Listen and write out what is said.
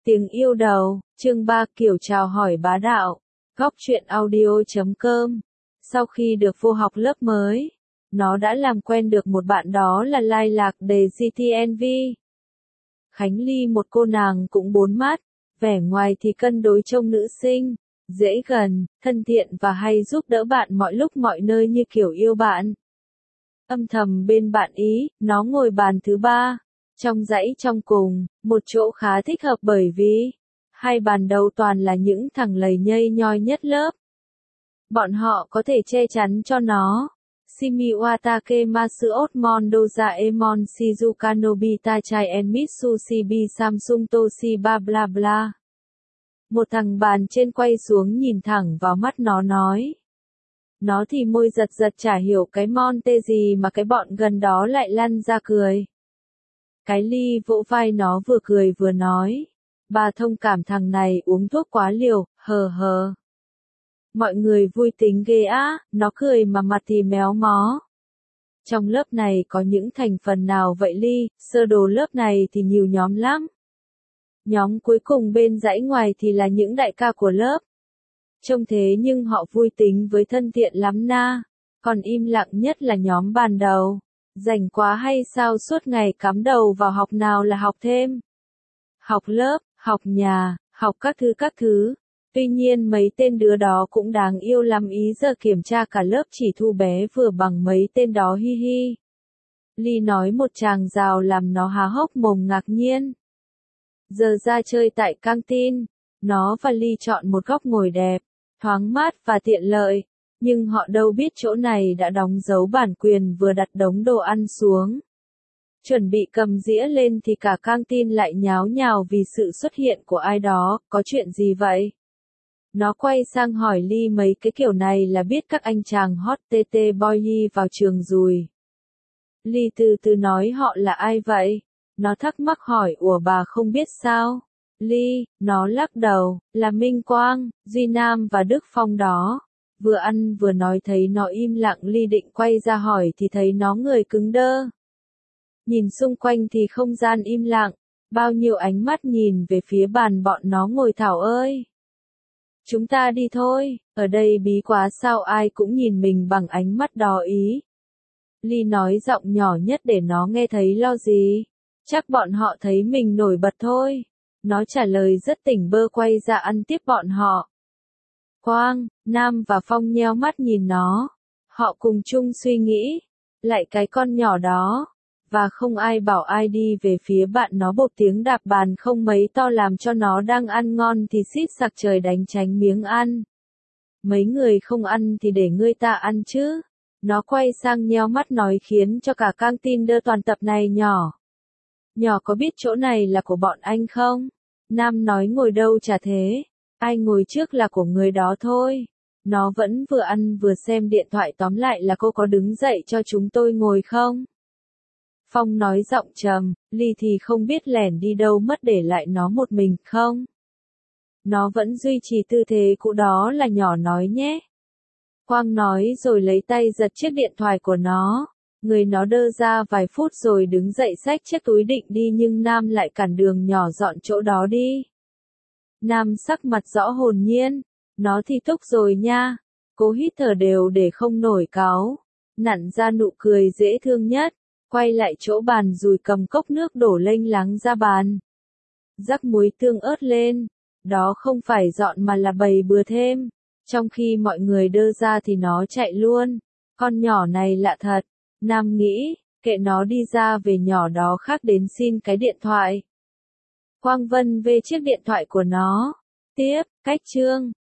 Tiếng yêu đầu, chương 3 kiểu chào hỏi bá đạo. Góc truyện audio.com. Sau khi được vô học lớp mới, nó đã làm quen được một bạn đó là Lai Lạc đề GTNV. Khánh Ly một cô nàng cũng bốn mắt, vẻ ngoài thì cân đối trông nữ sinh, dễ gần, thân thiện và hay giúp đỡ bạn mọi lúc mọi nơi như kiểu yêu bạn. Âm thầm bên bạn ý, nó ngồi bàn thứ 3. Trong dãy trong cùng, một chỗ khá thích hợp bởi vì hai bàn đầu toàn là những thằng lầy nhây nhoi nhất lớp. Bọn họ có thể che chắn cho nó. Shimiwa Takemasu Otmon Doraemon Shizuka Nobita Chai and Mitsubishi Samsung Toshiba bla bla. Một thằng bàn trên quay xuống nhìn thẳng vào mắt nó nói. Nó thì môi giật giật chả hiểu cái mon tê gì mà cái bọn gần đó lại lăn ra cười. Cái Ly vỗ vai nó vừa cười vừa nói. Bà thông cảm thằng này uống thuốc quá liều, hờ hờ. Mọi người vui tính ghê á, nó cười mà mặt thì méo mó. Trong lớp này có những thành phần nào vậy Ly, sơ đồ lớp này thì nhiều nhóm lắm. Nhóm cuối cùng bên dãy ngoài thì là những đại ca của lớp. Trông thế nhưng họ vui tính với thân thiện lắm na. Còn im lặng nhất là nhóm bàn đầu. Rảnh quá hay sao suốt ngày cắm đầu vào học nào là học thêm. Học lớp, học nhà, học các thứ. Tuy nhiên mấy tên đứa đó cũng đáng yêu lắm ý giờ kiểm tra cả lớp chỉ thu bé vừa bằng mấy tên đó hi hi. Ly nói một tràng rào làm nó há hốc mồm ngạc nhiên. Giờ ra chơi tại căng tin, nó và Ly chọn một góc ngồi đẹp, thoáng mát và tiện lợi. Nhưng họ đâu biết chỗ này đã đóng dấu bản quyền vừa đặt đống đồ ăn xuống. Chuẩn bị cầm dĩa lên thì cả căng tin lại nháo nhào vì sự xuất hiện của ai đó, có chuyện gì vậy? Nó quay sang hỏi Ly mấy cái kiểu này là biết các anh chàng hot TT boy vào trường rồi. Ly từ từ nói họ là ai vậy? Nó thắc mắc hỏi ủa bà không biết sao? Ly, nó lắc đầu, là Minh Quang, Duy Nam và Đức Phong đó. Vừa ăn vừa nói thấy nó im lặng Ly định quay ra hỏi thì thấy nó người cứng đơ. Nhìn xung quanh thì không gian im lặng, bao nhiêu ánh mắt nhìn về phía bàn bọn nó ngồi thảo ơi. Chúng ta đi thôi, ở đây bí quá sao ai cũng nhìn mình bằng ánh mắt đó ý. Ly nói giọng nhỏ nhất để nó nghe thấy lo gì. Chắc bọn họ thấy mình nổi bật thôi. Nó trả lời rất tỉnh bơ quay ra ăn tiếp bọn họ. Quang, Nam và Phong nheo mắt nhìn nó. Họ cùng chung suy nghĩ. Lại cái con nhỏ đó. Và không ai bảo ai đi về phía bạn nó bộp tiếng đạp bàn không mấy to làm cho nó đang ăn ngon thì xít sặc trời đánh tránh miếng ăn. Mấy người không ăn thì để người ta ăn chứ. Nó quay sang nheo mắt nói khiến cho cả căng tin đơ toàn tập này nhỏ. Nhỏ có biết chỗ này là của bọn anh không? Nam nói ngồi đâu chả thế. Ai ngồi trước là của người đó thôi. Nó vẫn vừa ăn vừa xem điện thoại tóm lại là cô có đứng dậy cho chúng tôi ngồi không? Phong nói giọng trầm, Ly thì không biết lẻn đi đâu mất để lại nó một mình không? Nó vẫn duy trì tư thế cũ đó là nhỏ nói nhé. Quang nói rồi lấy tay giật chiếc điện thoại của nó. Người nó đơ ra vài phút rồi đứng dậy xách chiếc túi định đi nhưng Nam lại cản đường nhỏ dọn chỗ đó đi. Nam sắc mặt rõ hồn nhiên. Nó thì thúc rồi nha. Cố hít thở đều để không nổi cáu. Nặn ra nụ cười dễ thương nhất. Quay lại chỗ bàn rồi cầm cốc nước đổ lênh láng ra bàn. Rắc muối tương ớt lên. Đó không phải dọn mà là bày bừa thêm. Trong khi mọi người đơ ra thì nó chạy luôn. Con nhỏ này lạ thật. Nam nghĩ, kệ nó đi ra về nhỏ đó khác đến xin cái điện thoại. Quang Vân về chiếc điện thoại của nó. Tiếp, cách chương.